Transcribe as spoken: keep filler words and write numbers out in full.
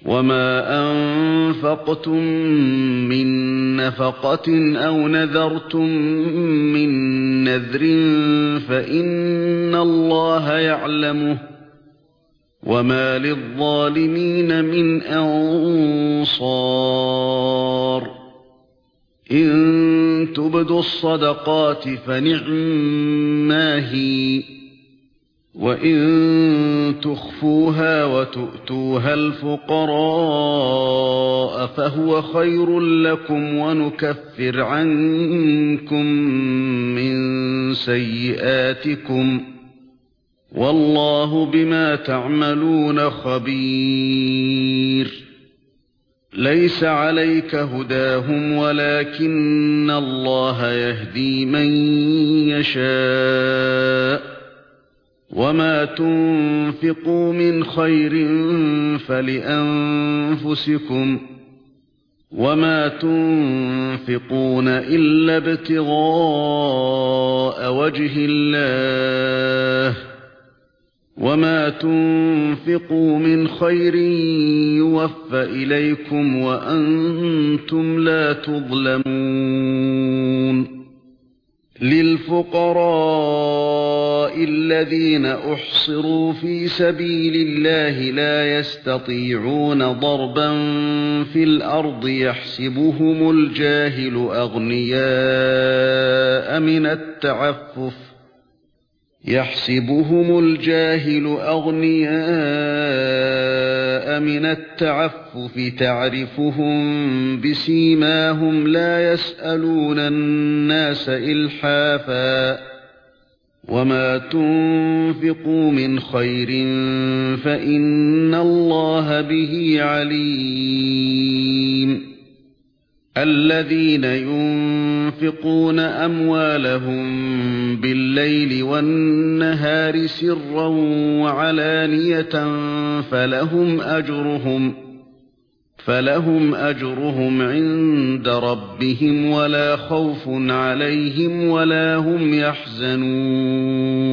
وَمَا أَنفَقْتُم مِّن نَّفَقَةٍ أَوْ نَذَرْتُم مِّن نَّذْرٍ فَإِنَّ اللَّهَ يَعْلَمُهُ ۗ وَمَا لِلظَّالِمِينَ مِنْ أَنصَارٍ إِن تُبْدُوا الصَّدَقَاتِ فَنِعِمَّا هِيَ، وَإِن تُخْفُوهَا وَتُؤْتُوهَا الْفُقَرَاءَ فَهُوَ خَيْرٌ لَّكُمْ وَنُكَفِّرْ عَنكُم مِّن سَيِّئَاتِكُمْ ۗ وَاللَّهُ بِمَا تَعْمَلُونَ خَبِيرٌ. لَيْسَ عَلَيْكَ هُدَاهُمْ وَلَكِنَّ اللَّهَ يَهْدِي مَن يَشَاءُ ۗ وَمَا تُنفِقُوا مِنْ خَيْرٍ فَلِأَنفُسِكُمْ ۚ وَمَا تُنفِقُونَ إِلَّا ابْتِغَاءَ وَجْهِ اللَّهِ ۚ وَمَا تُنفِقُوا مِنْ خَيْرٍ يُوَفَّ إِلَيْكُمْ وَأَنتُمْ لَا تُظْلَمُونَ. لِلْفُقَرَاءِ الَّذِينَ أُحْصِرُوا فِي سَبِيلِ اللَّهِ لَا يَسْتَطِيعُونَ ضَرْبًا فِي الْأَرْضِ يَحْسَبُهُمُ الْجَاهِلُ أَغْنِيَاءَ مِنَ التَّعَفُّفِ يَحْسَبُهُمُ الْجَاهِلُ أَغْنِيَاءَ مِنَ التَّعَفُّفِ تَعْرِفُهُم بِسِيمَاهُمْ لَا يَسْأَلُونَ النَّاسَ إِلْحَافًا ۗ وَمَا تُنفِقُوا مِنْ خَيْرٍ فَإِنَّ اللَّهَ بِهِ عَلِيمٌ. الَّذِينَ يُنفِقُونَ أَمْوَالَهُم بِاللَّيْلِ وَالنَّهَارِ سِرًّا وَعَلَانِيَةً فَلَهُمْ أَجْرُهُمْ فَلَهُمْ أَجْرُهُمْ عِندَ رَبِّهِمْ وَلَا خَوْفٌ عَلَيْهِمْ وَلَا هُمْ يَحْزَنُونَ.